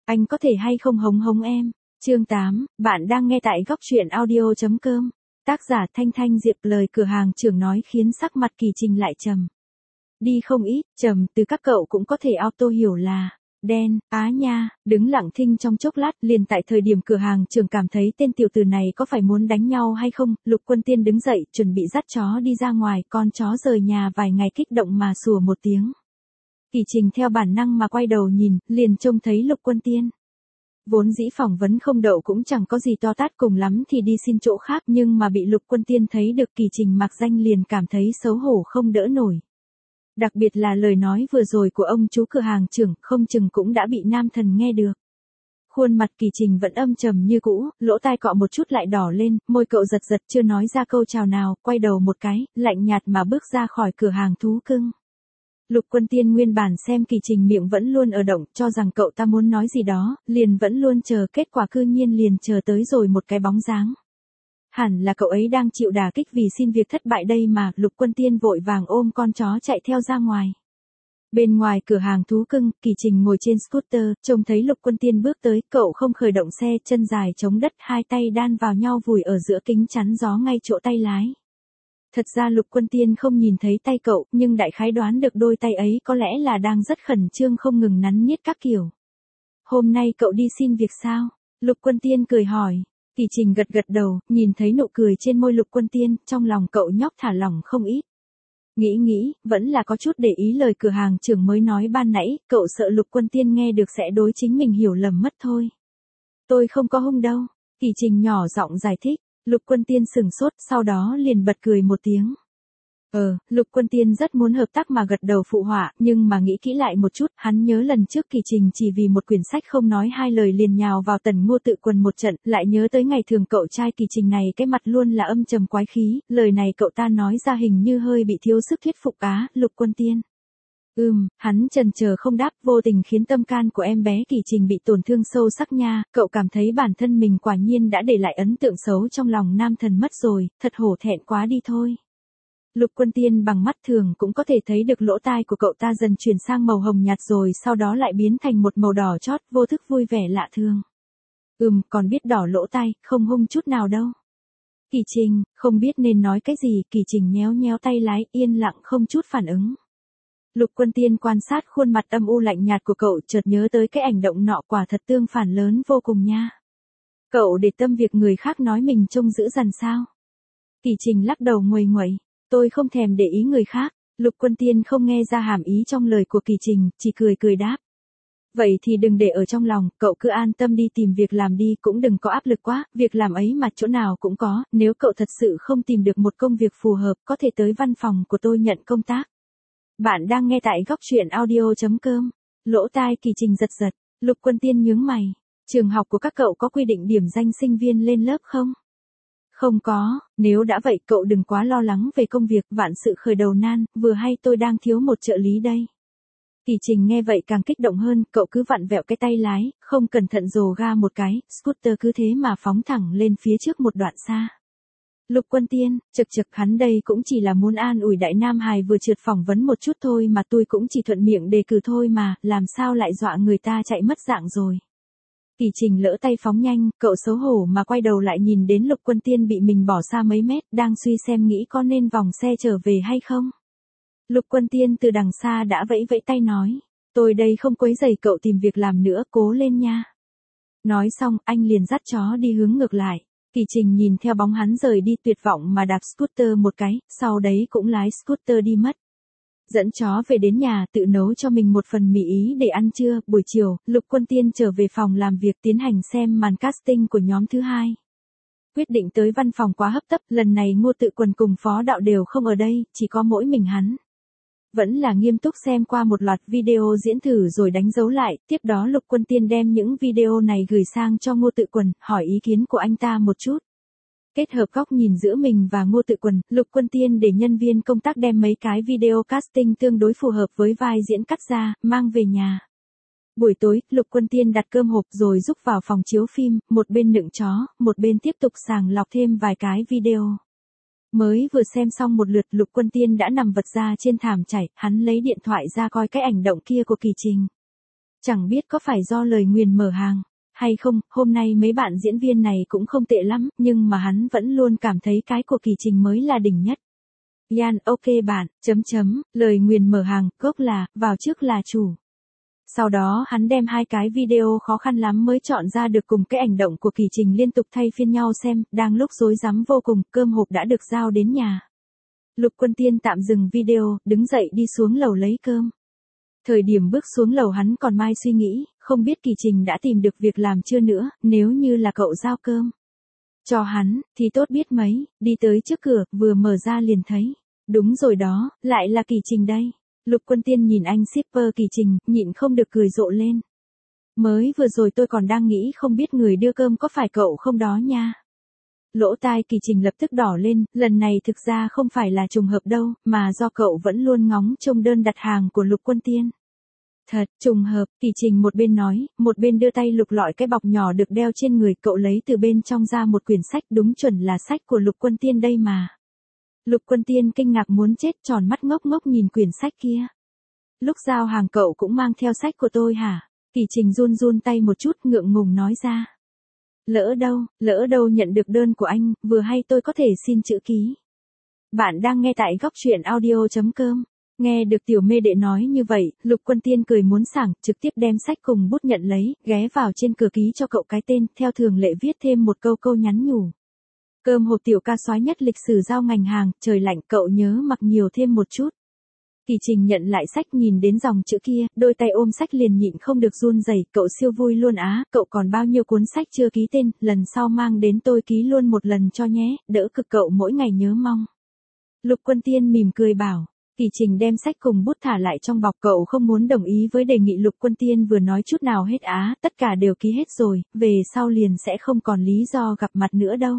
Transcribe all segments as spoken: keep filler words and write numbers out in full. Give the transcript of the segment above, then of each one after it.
Anh có thể hay không hống hống em? Chương tám, bạn đang nghe tại góc truyện audio chấm com. Tác giả Thanh Thanh Diệp. Lời cửa hàng trưởng nói khiến sắc mặt Kỳ Trình lại trầm đi không ít. Trầm từ các cậu cũng có thể auto hiểu là đen. Á nha, đứng lặng thinh trong chốc lát, liền tại thời điểm cửa hàng trưởng cảm thấy tên tiểu tử này có phải muốn đánh nhau hay không, Lục Quân Tiên đứng dậy, chuẩn bị dắt chó đi ra ngoài, con chó rời nhà vài ngày kích động mà sủa một tiếng. Kỳ Trình theo bản năng mà quay đầu nhìn, liền trông thấy Lục Quân Tiên. Vốn dĩ phỏng vấn không đậu cũng chẳng có gì to tát, cùng lắm thì đi xin chỗ khác, nhưng mà bị Lục Quân Tiên thấy được Kỳ Trình mặc danh liền cảm thấy xấu hổ không đỡ nổi. Đặc biệt là lời nói vừa rồi của ông chú cửa hàng trưởng, không chừng cũng đã bị nam thần nghe được. Khuôn mặt Kỳ Trình vẫn âm trầm như cũ, lỗ tai cọ một chút lại đỏ lên, môi cậu giật giật chưa nói ra câu chào nào, quay đầu một cái, lạnh nhạt mà bước ra khỏi cửa hàng thú cưng. Lục Quân Tiên nguyên bản xem Kỳ Trình miệng vẫn luôn ở động, cho rằng cậu ta muốn nói gì đó, liền vẫn luôn chờ, kết quả cư nhiên liền chờ tới rồi một cái bóng dáng. Hẳn là cậu ấy đang chịu đả kích vì xin việc thất bại đây mà. Lục Quân Tiên vội vàng ôm con chó chạy theo ra ngoài. Bên ngoài cửa hàng thú cưng, Kỳ Trình ngồi trên scooter, trông thấy Lục Quân Tiên bước tới, cậu không khởi động xe, chân dài chống đất, hai tay đan vào nhau vùi ở giữa kính chắn gió ngay chỗ tay lái. Thật ra Lục Quân Tiên không nhìn thấy tay cậu, nhưng đại khái đoán được đôi tay ấy có lẽ là đang rất khẩn trương không ngừng nắn niết các kiểu. Hôm nay cậu đi xin việc sao? Lục Quân Tiên cười hỏi. Kỳ Trình gật gật đầu, nhìn thấy nụ cười trên môi Lục Quân Tiên, trong lòng cậu nhóc thả lỏng không ít. Nghĩ nghĩ, vẫn là có chút để ý lời cửa hàng trưởng mới nói ban nãy, cậu sợ Lục Quân Tiên nghe được sẽ đối chính mình hiểu lầm mất thôi. Tôi không có hung đâu. Kỳ Trình nhỏ giọng giải thích. Lục Quân Tiên sửng sốt, sau đó liền bật cười một tiếng. Ờ, Lục Quân Tiên rất muốn hợp tác mà gật đầu phụ họa, nhưng mà nghĩ kỹ lại một chút, hắn nhớ lần trước Kỳ Trình chỉ vì một quyển sách không nói hai lời liền nhào vào Tần Ngô tự quần một trận, lại nhớ tới ngày thường cậu trai Kỳ Trình này cái mặt luôn là âm trầm quái khí, lời này cậu ta nói ra hình như hơi bị thiếu sức thuyết phục á. Lục Quân Tiên. Ừm, hắn chần chờ không đáp, vô tình khiến tâm can của em bé Kỳ Trình bị tổn thương sâu sắc nha, cậu cảm thấy bản thân mình quả nhiên đã để lại ấn tượng xấu trong lòng nam thần mất rồi, thật hổ thẹn quá đi thôi. Lục Quân Tiên bằng mắt thường cũng có thể thấy được lỗ tai của cậu ta dần chuyển sang màu hồng nhạt rồi sau đó lại biến thành một màu đỏ chót, vô thức vui vẻ lạ thường. Ừm, còn biết đỏ lỗ tai, không hung chút nào đâu. Kỳ Trình, không biết nên nói cái gì, Kỳ Trình nhéo nhéo tay lái, yên lặng không chút phản ứng. Lục Quân Tiên quan sát khuôn mặt âm u lạnh nhạt của cậu, chợt nhớ tới cái ảnh động nọ, quả thật tương phản lớn vô cùng nha. Cậu để tâm việc người khác nói mình trông dữ dằn sao? Kỳ Trình lắc đầu nguầy nguậy, tôi không thèm để ý người khác. Lục Quân Tiên không nghe ra hàm ý trong lời của Kỳ Trình, chỉ cười cười đáp. Vậy thì đừng để ở trong lòng, cậu cứ an tâm đi tìm việc làm đi, cũng đừng có áp lực quá, việc làm ấy mà chỗ nào cũng có, nếu cậu thật sự không tìm được một công việc phù hợp, có thể tới văn phòng của tôi nhận công tác. Bạn đang nghe tại góc truyện audio chấm com. Lỗ tai Kỳ Trình giật giật, Lục Quân Tiên nhướng mày. Trường học của các cậu có quy định điểm danh sinh viên lên lớp không? Không có, nếu đã vậy cậu đừng quá lo lắng về công việc, vạn sự khởi đầu nan, vừa hay tôi đang thiếu một trợ lý đây. Kỳ Trình nghe vậy càng kích động hơn, cậu cứ vặn vẹo cái tay lái, không cẩn thận rồ ga một cái, scooter cứ thế mà phóng thẳng lên phía trước một đoạn xa. Lục Quân Tiên, chực chực, hắn đây cũng chỉ là muốn an ủi đại nam hài vừa trượt phỏng vấn một chút thôi mà, tôi cũng chỉ thuận miệng đề cử thôi mà, làm sao lại dọa người ta chạy mất dạng rồi. Kỳ Trình lỡ tay phóng nhanh, cậu xấu hổ mà quay đầu lại nhìn đến Lục Quân Tiên bị mình bỏ xa mấy mét, đang suy xem nghĩ có nên vòng xe trở về hay không. Lục Quân Tiên từ đằng xa đã vẫy vẫy tay nói, tôi đây không quấy rầy cậu tìm việc làm nữa, cố lên nha. Nói xong, anh liền dắt chó đi hướng ngược lại. Kỳ Trình nhìn theo bóng hắn rời đi tuyệt vọng mà đạp scooter một cái, sau đấy cũng lái scooter đi mất. Dẫn chó về đến nhà, tự nấu cho mình một phần mì ý để ăn trưa. Buổi chiều, Lục Quân Tiên trở về phòng làm việc tiến hành xem màn casting của nhóm thứ hai. Quyết định tới văn phòng quá hấp tấp, lần này Ngô Tự Quần cùng Phó Đạo đều không ở đây, chỉ có mỗi mình hắn. Vẫn là nghiêm túc xem qua một loạt video diễn thử rồi đánh dấu lại, tiếp đó Lục Quân Tiên đem những video này gửi sang cho Ngô Tự Quần, hỏi ý kiến của anh ta một chút. Kết hợp góc nhìn giữa mình và Ngô Tự Quần, Lục Quân Tiên để nhân viên công tác đem mấy cái video casting tương đối phù hợp với vai diễn cắt ra, mang về nhà. Buổi tối, Lục Quân Tiên đặt cơm hộp rồi rúc vào phòng chiếu phim, một bên nựng chó, một bên tiếp tục sàng lọc thêm vài cái video. Mới vừa xem xong một lượt, Lục Quân Tiên đã nằm vật ra trên thảm trải, hắn lấy điện thoại ra coi cái ảnh động kia của Kỳ Trình. Chẳng biết có phải do lời nguyền mở hàng hay không, hôm nay mấy bạn diễn viên này cũng không tệ lắm, nhưng mà hắn vẫn luôn cảm thấy cái của Kỳ Trình mới là đỉnh nhất. Yan, ok bạn, chấm chấm, lời nguyền mở hàng, gốc là, vào trước là chủ. Sau đó hắn đem hai cái video khó khăn lắm mới chọn ra được cùng cái ảnh động của Kỳ Trình liên tục thay phiên nhau xem, đang lúc rối rắm vô cùng, cơm hộp đã được giao đến nhà. Lục Quân Tiên tạm dừng video, đứng dậy đi xuống lầu lấy cơm. Thời điểm bước xuống lầu hắn còn mai suy nghĩ, không biết Kỳ Trình đã tìm được việc làm chưa nữa, nếu như là cậu giao cơm cho hắn, thì tốt biết mấy, đi tới trước cửa, vừa mở ra liền thấy. Đúng rồi đó, lại là Kỳ Trình đây. Lục Quân Tiên nhìn anh shipper Kỳ Trình, nhịn không được cười rộ lên. Mới vừa rồi tôi còn đang nghĩ không biết người đưa cơm có phải cậu không đó nha. Lỗ tai Kỳ Trình lập tức đỏ lên, lần này thực ra không phải là trùng hợp đâu, mà do cậu vẫn luôn ngóng trông đơn đặt hàng của Lục Quân Tiên. Thật, trùng hợp, Kỳ Trình một bên nói, một bên đưa tay lục lọi cái bọc nhỏ được đeo trên người, cậu lấy từ bên trong ra một quyển sách, đúng chuẩn là sách của Lục Quân Tiên đây mà. Lục Quân Tiên kinh ngạc muốn chết, tròn mắt ngốc ngốc nhìn quyển sách kia. Lúc giao hàng cậu cũng mang theo sách của tôi hả? Kỳ Trình run run tay một chút, ngượng ngùng nói ra. Lỡ đâu, lỡ đâu nhận được đơn của anh, vừa hay tôi có thể xin chữ ký. Bạn đang nghe tại góc truyện audio chấm com. Nghe được tiểu mê đệ nói như vậy, Lục Quân Tiên cười muốn sảng, trực tiếp đem sách cùng bút nhận lấy, ghé vào trên cửa ký cho cậu cái tên, theo thường lệ viết thêm một câu câu nhắn nhủ. Cơm hộp tiểu ca soái nhất lịch sử giao ngành hàng, trời lạnh cậu nhớ mặc nhiều thêm một chút. Kỳ Trình nhận lại sách, nhìn đến dòng chữ kia, đôi tay ôm sách liền nhịn không được run rẩy, cậu siêu vui luôn á, cậu còn bao nhiêu cuốn sách chưa ký tên, lần sau mang đến tôi ký luôn một lần cho nhé, đỡ cực cậu mỗi ngày nhớ mong. Lục Quân Tiên mỉm cười bảo. Kỳ Trình đem sách cùng bút thả lại trong bọc, cậu không muốn đồng ý với đề nghị Lục Quân Tiên vừa nói chút nào hết á, tất cả đều ký hết rồi, về sau liền sẽ không còn lý do gặp mặt nữa đâu.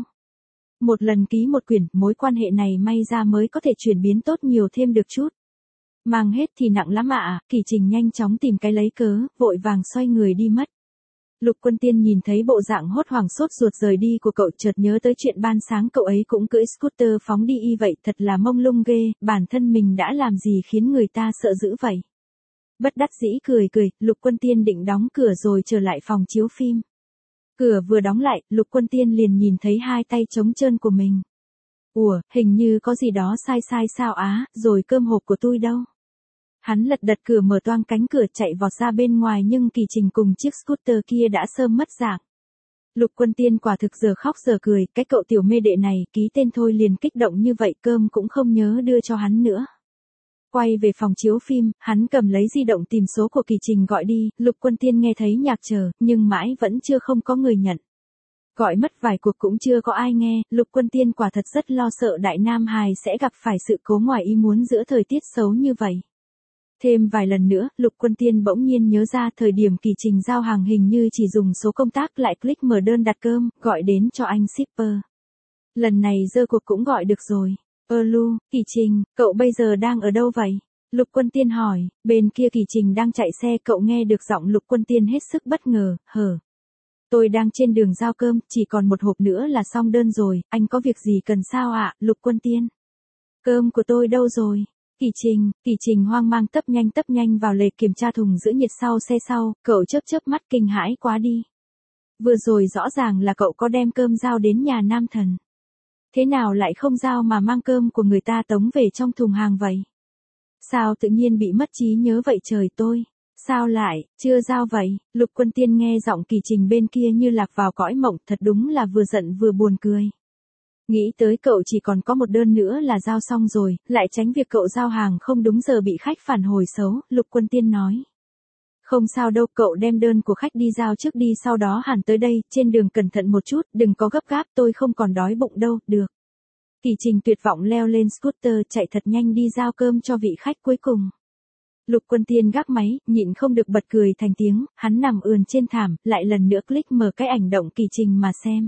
Một lần ký một quyển, mối quan hệ này may ra mới có thể chuyển biến tốt nhiều thêm được chút. Mang hết thì nặng lắm ạ, à, Kỳ Trình nhanh chóng tìm cái lấy cớ, vội vàng xoay người đi mất. Lục Quân Tiên nhìn thấy bộ dạng hốt hoảng sốt ruột rời đi của cậu, chợt nhớ tới chuyện ban sáng cậu ấy cũng cưỡi scooter phóng đi y vậy, thật là mông lung ghê, bản thân mình đã làm gì khiến người ta sợ dữ vậy. Bất đắc dĩ cười cười, Lục Quân Tiên định đóng cửa rồi trở lại phòng chiếu phim. Cửa vừa đóng lại, Lục Quân Tiên liền nhìn thấy hai tay trống trơn của mình. Ủa, hình như có gì đó sai sai sao á, rồi cơm hộp của tôi đâu? Hắn lật đật cửa mở toang cánh cửa chạy vọt ra bên ngoài, nhưng Kỳ Trình cùng chiếc scooter kia đã sớm mất dạng. Lục Quân Tiên quả thực giờ khóc giờ cười, cái cậu tiểu mê đệ này ký tên thôi liền kích động như vậy, cơm cũng không nhớ đưa cho hắn nữa. Quay về phòng chiếu phim, hắn cầm lấy di động tìm số của Kỳ Trình gọi đi, Lục Quân Tiên nghe thấy nhạc chờ, nhưng mãi vẫn chưa không có người nhận. Gọi mất vài cuộc cũng chưa có ai nghe, Lục Quân Tiên quả thật rất lo sợ Đại Nam Hài sẽ gặp phải sự cố ngoài ý muốn giữa thời tiết xấu như vậy. Thêm vài lần nữa, Lục Quân Tiên bỗng nhiên nhớ ra thời điểm Kỳ Trình giao hàng hình như chỉ dùng số công tác, lại click mở đơn đặt cơm, gọi đến cho anh shipper. Lần này dơ cuộc cũng gọi được rồi. Ơ lu, Kỳ Trình, cậu bây giờ đang ở đâu vậy? Lục Quân Tiên hỏi, bên kia Kỳ Trình đang chạy xe, cậu nghe được giọng Lục Quân Tiên hết sức bất ngờ, hở. Tôi đang trên đường giao cơm, chỉ còn một hộp nữa là xong đơn rồi, anh có việc gì cần sao ạ, Lục Quân Tiên? Cơm của tôi đâu rồi? Kỳ Trình, Kỳ Trình hoang mang tấp nhanh tấp nhanh vào lề kiểm tra thùng giữ nhiệt sau xe sau, cậu chớp chớp mắt kinh hãi quá đi. Vừa rồi rõ ràng là cậu có đem cơm giao đến nhà nam thần. Thế nào lại không giao mà mang cơm của người ta tống về trong thùng hàng vậy? Sao tự nhiên bị mất trí nhớ vậy trời tôi? Sao lại, chưa giao vậy? Lục Quân Tiên nghe giọng Kỳ Trình bên kia như lạc vào cõi mộng, thật đúng là vừa giận vừa buồn cười. Nghĩ tới cậu chỉ còn có một đơn nữa là giao xong rồi, lại tránh việc cậu giao hàng không đúng giờ bị khách phản hồi xấu, Lục Quân Tiên nói. Không sao đâu, cậu đem đơn của khách đi giao trước đi, sau đó hẳn tới đây, trên đường cẩn thận một chút, đừng có gấp gáp, tôi không còn đói bụng đâu, được. Kỳ Trình tuyệt vọng leo lên scooter chạy thật nhanh đi giao cơm cho vị khách cuối cùng. Lục Quân Tiên gác máy, nhịn không được bật cười thành tiếng, hắn nằm ườn trên thảm, lại lần nữa click mở cái ảnh động Kỳ Trình mà xem.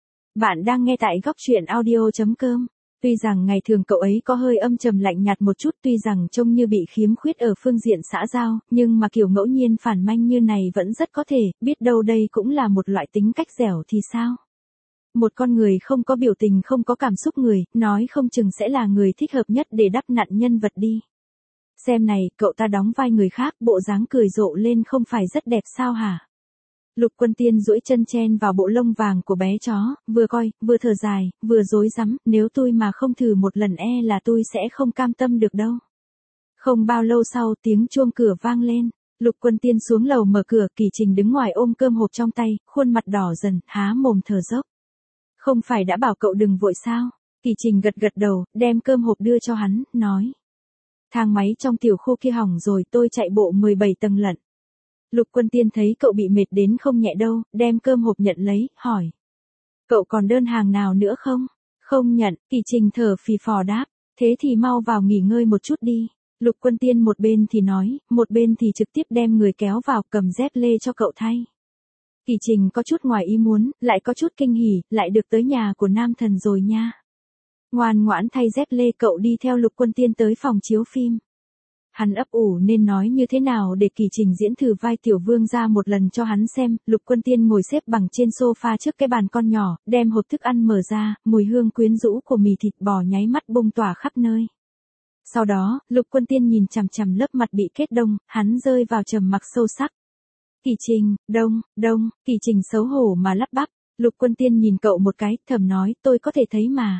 Bạn đang nghe tại góc truyện audio chấm com. Tuy rằng ngày thường cậu ấy có hơi âm trầm lạnh nhạt một chút, tuy rằng trông như bị khiếm khuyết ở phương diện xã giao, nhưng mà kiểu ngẫu nhiên phản manh như này vẫn rất có thể, biết đâu đây cũng là một loại tính cách dẻo thì sao? Một con người không có biểu tình, không có cảm xúc người, nói không chừng sẽ là người thích hợp nhất để đắp nặn nhân vật đi. Xem này, cậu ta đóng vai người khác, bộ dáng cười rộ lên không phải rất đẹp sao hả? Lục Quân Tiên duỗi chân chen vào bộ lông vàng của bé chó, vừa coi, vừa thở dài, vừa rối rắm, nếu tôi mà không thử một lần e là tôi sẽ không cam tâm được đâu. Không bao lâu sau tiếng chuông cửa vang lên, Lục Quân Tiên xuống lầu mở cửa, Kỳ Trình đứng ngoài ôm cơm hộp trong tay, khuôn mặt đỏ dần, há mồm thở dốc. Không phải đã bảo cậu đừng vội sao? Kỳ Trình gật gật đầu, đem cơm hộp đưa cho hắn, nói. Thang máy trong tiểu khu kia hỏng rồi, tôi chạy bộ mười bảy tầng lận. Lục Quân Tiên thấy cậu bị mệt đến không nhẹ đâu, đem cơm hộp nhận lấy, hỏi. Cậu còn đơn hàng nào nữa không? Không nhận, Kỳ Trình thở phì phò đáp, thế thì mau vào nghỉ ngơi một chút đi. Lục Quân Tiên một bên thì nói, một bên thì trực tiếp đem người kéo vào cầm dép lê cho cậu thay. Kỳ Trình có chút ngoài ý muốn, lại có chút kinh hỉ, lại được tới nhà của nam thần rồi nha. Ngoan ngoãn thay dép lê cậu đi theo Lục Quân Tiên tới phòng chiếu phim. Hắn ấp ủ nên nói như thế nào để Kỳ Trình diễn thử vai tiểu vương ra một lần cho hắn xem. Lục Quân Tiên ngồi xếp bằng trên sofa trước cái bàn con nhỏ, đem hộp thức ăn mở ra, mùi hương quyến rũ của mì thịt bò nháy mắt bung tỏa khắp nơi. Sau đó, Lục Quân Tiên nhìn chằm chằm lớp mặt bị kết đông, hắn rơi vào trầm mặc sâu sắc. Kỳ Trình, đông, đông, Kỳ Trình xấu hổ mà lắp bắp. Lục Quân Tiên nhìn cậu một cái, thầm nói, tôi có thể thấy mà.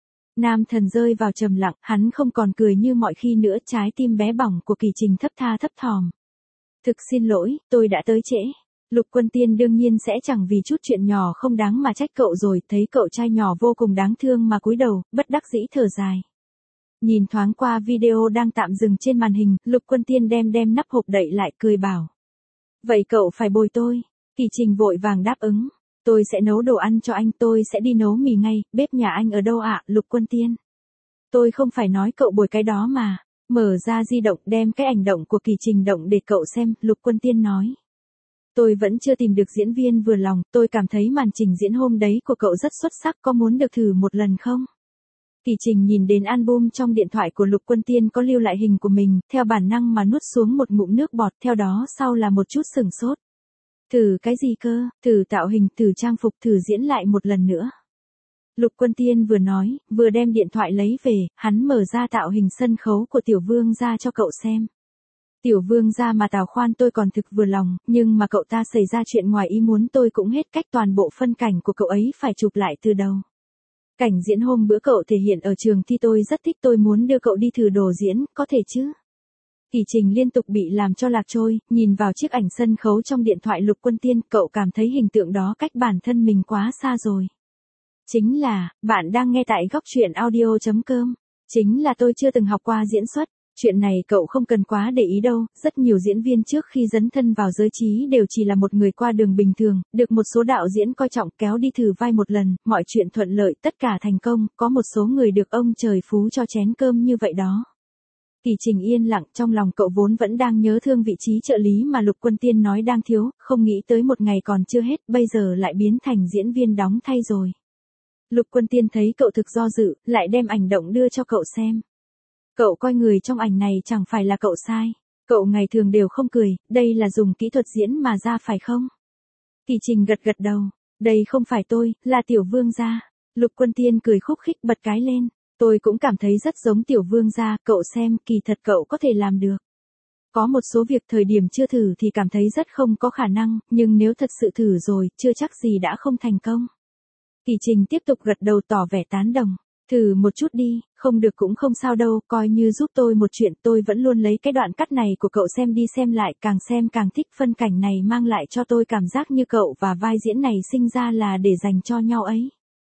Nam thần rơi vào trầm lặng, hắn không còn cười như mọi khi nữa, trái tim bé bỏng của Kỳ Trình thấp tha thấp thỏm. Thực xin lỗi, tôi đã tới trễ. Lục Quân Tiên đương nhiên sẽ chẳng vì chút chuyện nhỏ không đáng mà trách cậu rồi, thấy cậu trai nhỏ vô cùng đáng thương mà cúi đầu, bất đắc dĩ thở dài. Nhìn thoáng qua video đang tạm dừng trên màn hình, Lục Quân Tiên đem đem nắp hộp đậy lại, cười bảo. Vậy cậu phải bồi tôi. Kỳ Trình vội vàng đáp ứng. Tôi sẽ nấu đồ ăn cho anh, tôi sẽ đi nấu mì ngay, bếp nhà anh ở đâu ạ, Lục Quân Tiên? Tôi không phải nói cậu bồi cái đó mà. Mở ra di động đem cái ảnh động của Kỳ Trình động để cậu xem, Lục Quân Tiên nói. Tôi vẫn chưa tìm được diễn viên vừa lòng, tôi cảm thấy màn trình diễn hôm đấy của cậu rất xuất sắc, có muốn được thử một lần không? Kỳ Trình nhìn đến album trong điện thoại của Lục Quân Tiên có lưu lại hình của mình, theo bản năng mà nuốt xuống một ngụm nước bọt, theo đó sau là một chút sửng sốt. Thử cái gì cơ, thử tạo hình, thử trang phục, thử diễn lại một lần nữa. Lục Quân Tiên vừa nói, vừa đem điện thoại lấy về, hắn mở ra tạo hình sân khấu của tiểu vương ra cho cậu xem. Tiểu vương ra mà Tào Khoan tôi còn thực vừa lòng, nhưng mà cậu ta xảy ra chuyện ngoài ý muốn tôi cũng hết cách, toàn bộ phân cảnh của cậu ấy phải chụp lại từ đầu. Cảnh diễn hôm bữa cậu thể hiện ở trường thi tôi rất thích, tôi muốn đưa cậu đi thử đồ diễn, có thể chứ? Kỳ Trình liên tục bị làm cho lạc trôi, nhìn vào chiếc ảnh sân khấu trong điện thoại Lục Quân Tiên, cậu cảm thấy hình tượng đó cách bản thân mình quá xa rồi. Chính là, bạn đang nghe tại góc truyện audio chấm com. Chính là tôi chưa từng học qua diễn xuất. Chuyện này cậu không cần quá để ý đâu, rất nhiều diễn viên trước khi dấn thân vào giới trí đều chỉ là một người qua đường bình thường, được một số đạo diễn coi trọng kéo đi thử vai một lần, mọi chuyện thuận lợi, tất cả thành công, có một số người được ông trời phú cho chén cơm như vậy đó. Kỳ Trình yên lặng, trong lòng cậu vốn vẫn đang nhớ thương vị trí trợ lý mà Lục Quân Tiên nói đang thiếu, không nghĩ tới một ngày còn chưa hết, bây giờ lại biến thành diễn viên đóng thay rồi. Lục Quân Tiên thấy cậu thực do dự, lại đem ảnh động đưa cho cậu xem. Cậu coi người trong ảnh này chẳng phải là cậu sai. Cậu ngày thường đều không cười, đây là dùng kỹ thuật diễn mà ra phải không? Kỳ Trình gật gật đầu, đây không phải tôi, là tiểu vương gia. Lục Quân Tiên cười khúc khích bật cái lên. Tôi cũng cảm thấy rất giống tiểu vương gia, cậu xem, kỳ thật cậu có thể làm được. Có một số việc thời điểm chưa thử thì cảm thấy rất không có khả năng, nhưng nếu thật sự thử rồi, chưa chắc gì đã không thành công. Kỳ Trình tiếp tục gật đầu tỏ vẻ tán đồng. Thử một chút đi, không được cũng không sao đâu, coi như giúp tôi một chuyện, tôi vẫn luôn lấy cái đoạn cắt này của cậu xem đi xem lại, càng xem càng thích, phân cảnh này mang lại cho tôi cảm giác như cậu và vai diễn này sinh ra là để dành cho nhau ấy.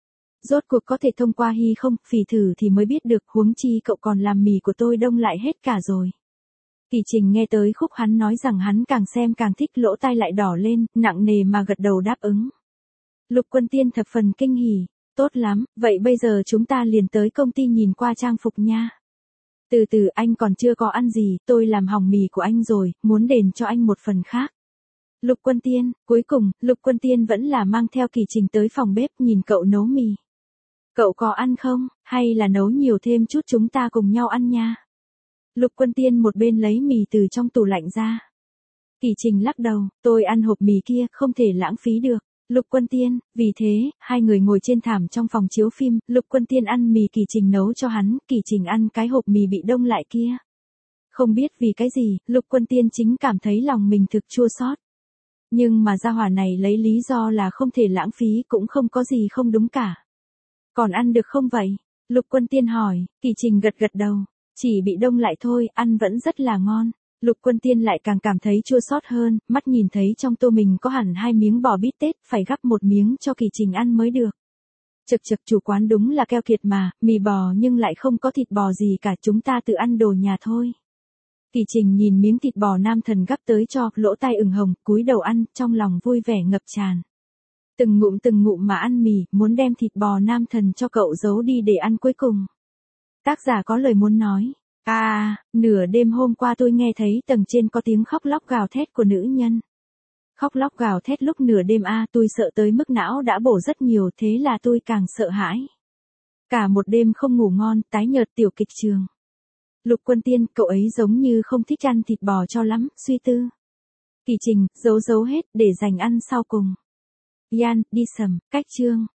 Rốt cuộc có thể thông qua hy không, phì thử thì mới biết được, huống chi cậu còn làm mì của tôi đông lại hết cả rồi. Kỳ Trình nghe tới khúc hắn nói rằng hắn càng xem càng thích, lỗ tai lại đỏ lên, nặng nề mà gật đầu đáp ứng. Lục Quân Tiên thập phần kinh hỉ. Tốt lắm, vậy bây giờ chúng ta liền tới công ty nhìn qua trang phục nha. Từ từ, anh còn chưa có ăn gì, tôi làm hỏng mì của anh rồi, muốn đền cho anh một phần khác. Lục Quân Tiên, cuối cùng, Lục Quân Tiên vẫn là mang theo Kỳ Trình tới phòng bếp nhìn cậu nấu mì. Cậu có ăn không, hay là nấu nhiều thêm chút chúng ta cùng nhau ăn nha. Lục Quân Tiên một bên lấy mì từ trong tủ lạnh ra. Kỳ Trình lắc đầu, tôi ăn hộp mì kia, không thể lãng phí được. Lục Quân Tiên, vì thế, hai người ngồi trên thảm trong phòng chiếu phim, Lục Quân Tiên ăn mì Kỳ Trình nấu cho hắn, Kỳ Trình ăn cái hộp mì bị đông lại kia. Không biết vì cái gì, Lục Quân Tiên chính cảm thấy lòng mình thực chua xót. Nhưng mà gia hỏa này lấy lý do là không thể lãng phí cũng không có gì không đúng cả. Còn ăn được không vậy? Lục Quân Tiên hỏi, Kỳ Trình gật gật đầu. Chỉ bị đông lại thôi, ăn vẫn rất là ngon. Lục Quân Tiên lại càng cảm thấy chua xót hơn, mắt nhìn thấy trong tô mình có hẳn hai miếng bò bít tết, phải gắp một miếng cho Kỳ Trình ăn mới được. Chực chực, chủ quán đúng là keo kiệt mà, mì bò nhưng lại không có thịt bò gì cả, chúng ta tự ăn đồ nhà thôi. Kỳ Trình nhìn miếng thịt bò nam thần gắp tới cho, lỗ tai ửng hồng, cúi đầu ăn, trong lòng vui vẻ ngập tràn. Từng ngụm từng ngụm mà ăn mì, muốn đem thịt bò nam thần cho cậu giấu đi để ăn cuối cùng. Tác giả có lời muốn nói. À, nửa đêm hôm qua tôi nghe thấy tầng trên có tiếng khóc lóc gào thét của nữ nhân. Khóc lóc gào thét lúc nửa đêm a, à, tôi sợ tới mức não đã bổ rất nhiều, thế là tôi càng sợ hãi. Cả một đêm không ngủ ngon, tái nhợt tiểu kịch trường. Lục Quân Tiên, cậu ấy giống như không thích ăn thịt bò cho lắm, suy tư. Kỳ Trình, giấu giấu hết để dành ăn sau cùng. Yan, đi sầm, cách chương.